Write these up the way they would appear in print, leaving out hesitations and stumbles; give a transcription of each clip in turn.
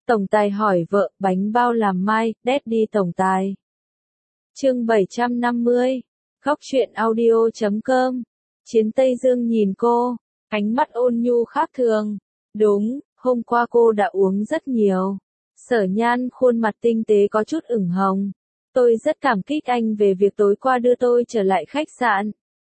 Tổng tài hỏi vợ, bánh bao làm mai, Daddy tổng tài. Chương 750. Góc truyện audio.com. Chiến Tây Dương nhìn cô, ánh mắt ôn nhu khác thường. Đúng, hôm qua cô đã uống rất nhiều. Sở Nhan khuôn mặt tinh tế có chút ửng hồng. Tôi rất cảm kích anh về việc tối qua đưa tôi trở lại khách sạn.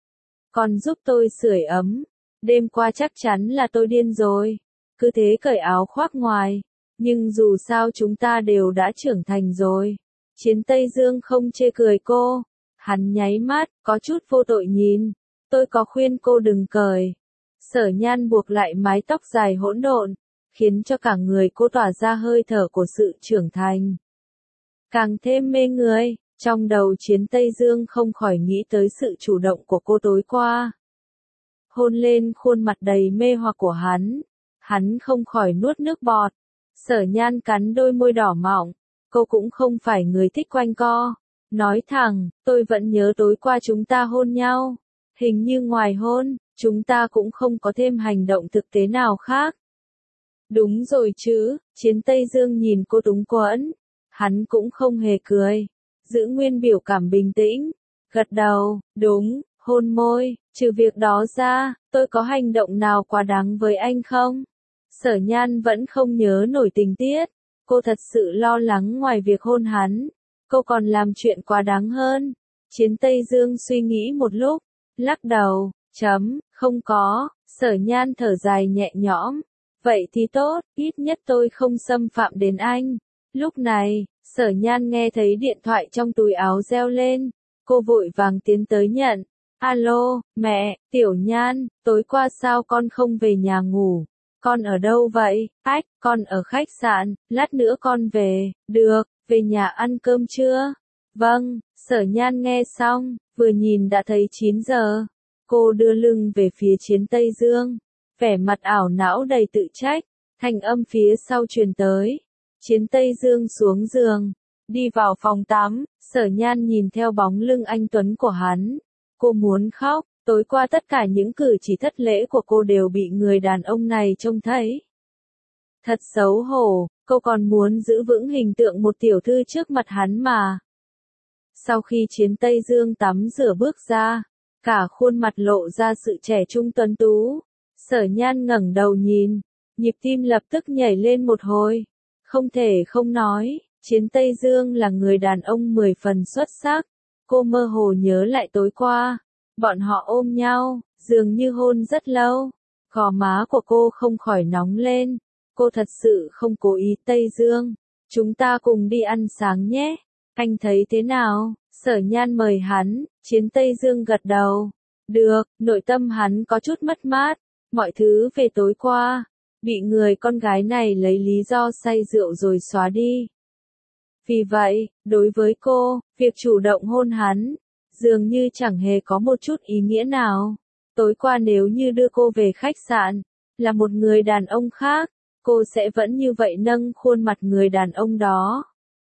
Còn giúp tôi sưởi ấm. Đêm qua chắc chắn là tôi điên rồi. Cứ thế cởi áo khoác ngoài. Nhưng dù sao chúng ta đều đã trưởng thành rồi. Chiến Tây Dương không chê cười cô. Hắn nháy mắt, có chút vô tội nhìn. Tôi có khuyên cô đừng cởi. Sở Nhan buộc lại mái tóc dài hỗn độn, khiến cho cả người cô tỏa ra hơi thở của sự trưởng thành. Càng thêm mê người, trong đầu Chiến Tây Dương không khỏi nghĩ tới sự chủ động của cô tối qua. Hôn lên khuôn mặt đầy mê hoặc của hắn không khỏi nuốt nước bọt. Sở Nhan cắn đôi môi đỏ mọng, cô cũng không phải người thích quanh co. Nói thẳng, tôi vẫn nhớ tối qua chúng ta hôn nhau. Hình như ngoài hôn, chúng ta cũng không có thêm hành động thực tế nào khác. Đúng rồi chứ, Chiến Tây Dương nhìn cô túng quẫn. Hắn cũng không hề cười. Giữ nguyên biểu cảm bình tĩnh. Gật đầu, đúng, hôn môi, trừ việc đó ra, tôi có hành động nào quá đáng với anh không? Sở Nhan vẫn không nhớ nổi tình tiết. Cô thật sự lo lắng ngoài việc hôn hắn. Cô còn làm chuyện quá đáng hơn. Chiến Tây Dương suy nghĩ một lúc. Lắc đầu, không có. Sở Nhan thở dài nhẹ nhõm. Vậy thì tốt, ít nhất tôi không xâm phạm đến anh. Lúc này, Sở Nhan nghe thấy điện thoại trong túi áo reo lên. Cô vội vàng tiến tới nhận. Alo, mẹ, Tiểu Nhan, tối qua sao con không về nhà ngủ? Con ở đâu vậy? Ách, con ở khách sạn, lát nữa con về. Được, về nhà ăn cơm chưa? Vâng, Sở Nhan nghe xong, vừa nhìn đã thấy 9 giờ. Cô đưa lưng về phía Chiến Tây Dương, vẻ mặt ảo não đầy tự trách, thanh âm phía sau truyền tới. Chiến Tây Dương xuống giường, đi vào phòng tắm, Sở Nhan nhìn theo bóng lưng anh tuấn của hắn. Cô muốn khóc, tối qua tất cả những cử chỉ thất lễ của cô đều bị người đàn ông này trông thấy. Thật xấu hổ, cô còn muốn giữ vững hình tượng một tiểu thư trước mặt hắn mà. Sau khi Chiến Tây Dương tắm rửa bước ra, cả khuôn mặt lộ ra sự trẻ trung tuấn tú. Sở Nhan ngẩng đầu nhìn, nhịp tim lập tức nhảy lên một hồi. Không thể không nói, Chiến Tây Dương là người đàn ông 10 phần xuất sắc. Cô mơ hồ nhớ lại tối qua, bọn họ ôm nhau, dường như hôn rất lâu. Gò má của cô không khỏi nóng lên. Cô thật sự không cố ý. Tây Dương, chúng ta cùng đi ăn sáng nhé. Anh thấy thế nào? Sở Nhan mời hắn. Chiến Tây Dương gật đầu. Được, nội tâm hắn có chút mất mát. Mọi thứ về tối qua, bị người con gái này lấy lý do say rượu rồi xóa đi. Vì vậy, đối với cô, việc chủ động hôn hắn, dường như chẳng hề có một chút ý nghĩa nào. Tối qua nếu như đưa cô về khách sạn, là một người đàn ông khác, cô sẽ vẫn như vậy nâng khuôn mặt người đàn ông đó.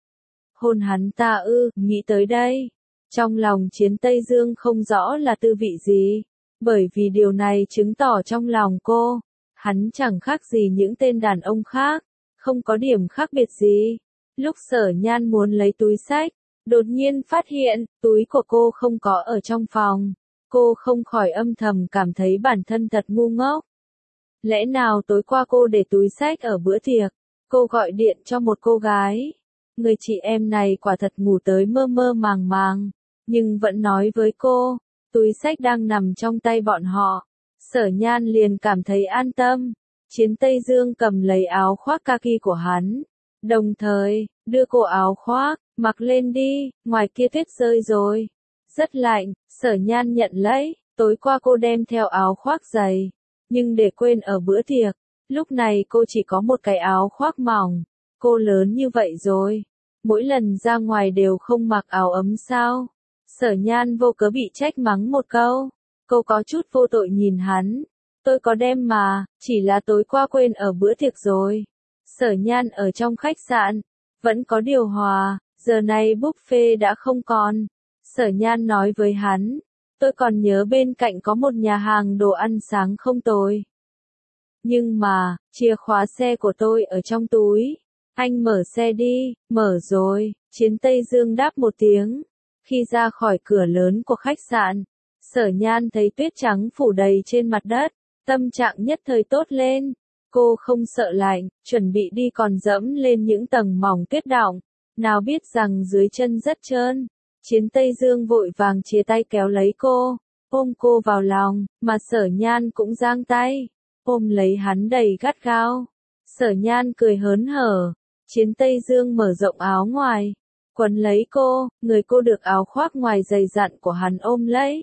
Hôn hắn ta ư? Nghĩ tới đây, trong lòng Chiến Tây Dương không rõ là tư vị gì, bởi vì điều này chứng tỏ trong lòng cô, hắn chẳng khác gì những tên đàn ông khác, không có điểm khác biệt gì. Lúc Sở Nhan muốn lấy túi xách, đột nhiên phát hiện, túi của cô không có ở trong phòng. Cô không khỏi âm thầm cảm thấy bản thân thật ngu ngốc. Lẽ nào tối qua cô để túi xách ở bữa tiệc? Cô gọi điện cho một cô gái. Người chị em này quả thật ngủ tới mơ mơ màng màng, nhưng vẫn nói với cô, túi xách đang nằm trong tay bọn họ. Sở Nhan liền cảm thấy an tâm. Chiến Tây Dương cầm lấy áo khoác kaki của hắn, đồng thời đưa cô áo khoác, mặc lên đi, ngoài kia tuyết rơi rồi. Rất lạnh. Sở Nhan nhận lấy. Tối qua cô đem theo áo khoác dày, nhưng để quên ở bữa tiệc. Lúc này cô chỉ có một cái áo khoác mỏng. Cô lớn như vậy rồi, mỗi lần ra ngoài đều không mặc áo ấm sao? Sở Nhan vô cớ bị trách mắng một câu. Cô có chút vô tội nhìn hắn. Tôi có đem mà, chỉ là tối qua quên ở bữa tiệc rồi. Sở Nhan ở trong khách sạn, vẫn có điều hòa, giờ này buffet đã không còn. Sở Nhan nói với hắn, tôi còn nhớ bên cạnh có một nhà hàng đồ ăn sáng không tồi. Nhưng mà, chìa khóa xe của tôi ở trong túi. Anh mở xe đi, mở rồi, Chiến Tây Dương đáp một tiếng. Khi ra khỏi cửa lớn của khách sạn, Sở Nhan thấy tuyết trắng phủ đầy trên mặt đất, tâm trạng nhất thời tốt lên. Cô không sợ lạnh, chuẩn bị đi còn dẫm lên những tầng mỏng tuyết đọng, nào biết rằng dưới chân rất trơn. Chiến Tây Dương vội vàng chia tay kéo lấy cô, ôm cô vào lòng, mà Sở Nhan cũng giang tay, ôm lấy hắn đầy gắt gao. Sở Nhan cười hớn hở, Chiến Tây Dương mở rộng áo ngoài, quấn lấy cô, người cô được áo khoác ngoài dày dặn của hắn ôm lấy.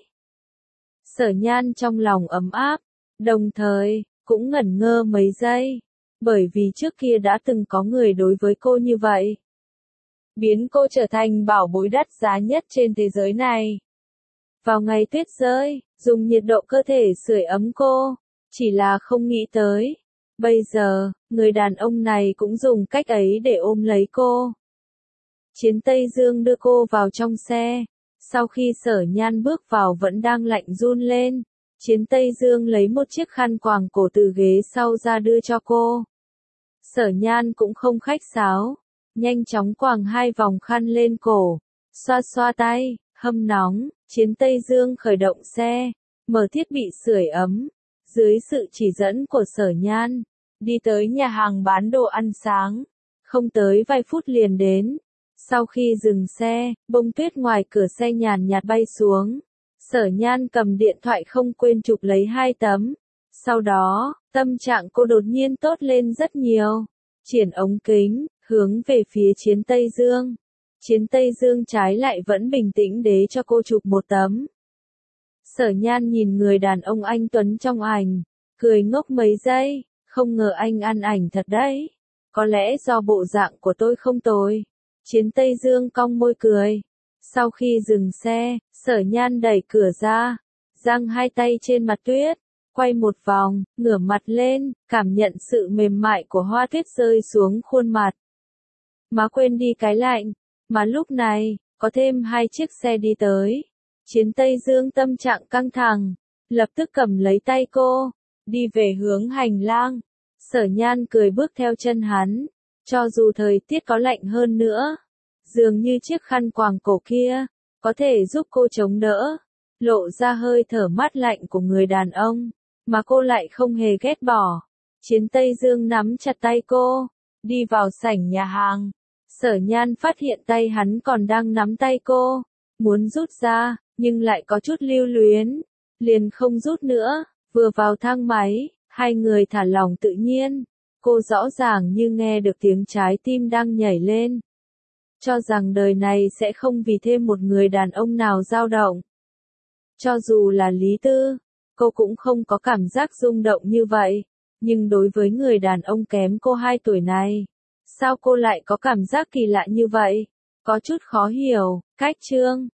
Sở Nhan trong lòng ấm áp, đồng thời, cũng ngẩn ngơ mấy giây, bởi vì trước kia đã từng có người đối với cô như vậy. Biến cô trở thành bảo bối đắt giá nhất trên thế giới này. Vào ngày tuyết rơi, dùng nhiệt độ cơ thể sưởi ấm cô, chỉ là không nghĩ tới. Bây giờ, người đàn ông này cũng dùng cách ấy để ôm lấy cô. Chiến Tây Dương đưa cô vào trong xe. Sau khi Sở Nhan bước vào vẫn đang lạnh run lên, Chiến Tây Dương lấy một chiếc khăn quàng cổ từ ghế sau ra đưa cho cô. Sở Nhan cũng không khách sáo, nhanh chóng quàng 2 vòng khăn lên cổ, xoa xoa tay, hâm nóng. Chiến Tây Dương khởi động xe, mở thiết bị sưởi ấm, dưới sự chỉ dẫn của Sở Nhan, đi tới nhà hàng bán đồ ăn sáng, không tới vài phút liền đến. Sau khi dừng xe, bông tuyết ngoài cửa xe nhàn nhạt bay xuống. Sở Nhan cầm điện thoại không quên chụp lấy 2 tấm. Sau đó, tâm trạng cô đột nhiên tốt lên rất nhiều. Triển ống kính, hướng về phía Chiến Tây Dương. Chiến Tây Dương trái lại vẫn bình tĩnh để cho cô chụp một tấm. Sở Nhan nhìn người đàn ông anh tuấn trong ảnh, cười ngốc mấy giây, không ngờ anh ăn ảnh thật đấy. Có lẽ do bộ dạng của tôi không tồi. Chiến Tây Dương cong môi cười. Sau khi dừng xe, Sở Nhan đẩy cửa ra, giang 2 tay trên mặt tuyết, quay một vòng, ngửa mặt lên, cảm nhận sự mềm mại của hoa tuyết rơi xuống khuôn mặt. Má quên đi cái lạnh, mà lúc này, có thêm 2 chiếc xe đi tới. Chiến Tây Dương tâm trạng căng thẳng, lập tức cầm lấy tay cô, đi về hướng hành lang. Sở Nhan cười bước theo chân hắn. Cho dù thời tiết có lạnh hơn nữa, dường như chiếc khăn quàng cổ kia, có thể giúp cô chống đỡ, lộ ra hơi thở mát lạnh của người đàn ông, mà cô lại không hề ghét bỏ. Chiến Tây Dương nắm chặt tay cô, đi vào sảnh nhà hàng. Sở Nhan phát hiện tay hắn còn đang nắm tay cô, muốn rút ra, nhưng lại có chút lưu luyến, liền không rút nữa. Vừa vào thang máy, hai người thả lỏng tự nhiên. Cô rõ ràng như nghe được tiếng trái tim đang nhảy lên. Cho rằng đời này sẽ không vì thêm một người đàn ông nào dao động. Cho dù là Lý Tư, cô cũng không có cảm giác rung động như vậy. Nhưng đối với người đàn ông kém cô 2 tuổi này, sao cô lại có cảm giác kỳ lạ như vậy? Có chút khó hiểu. Cách chương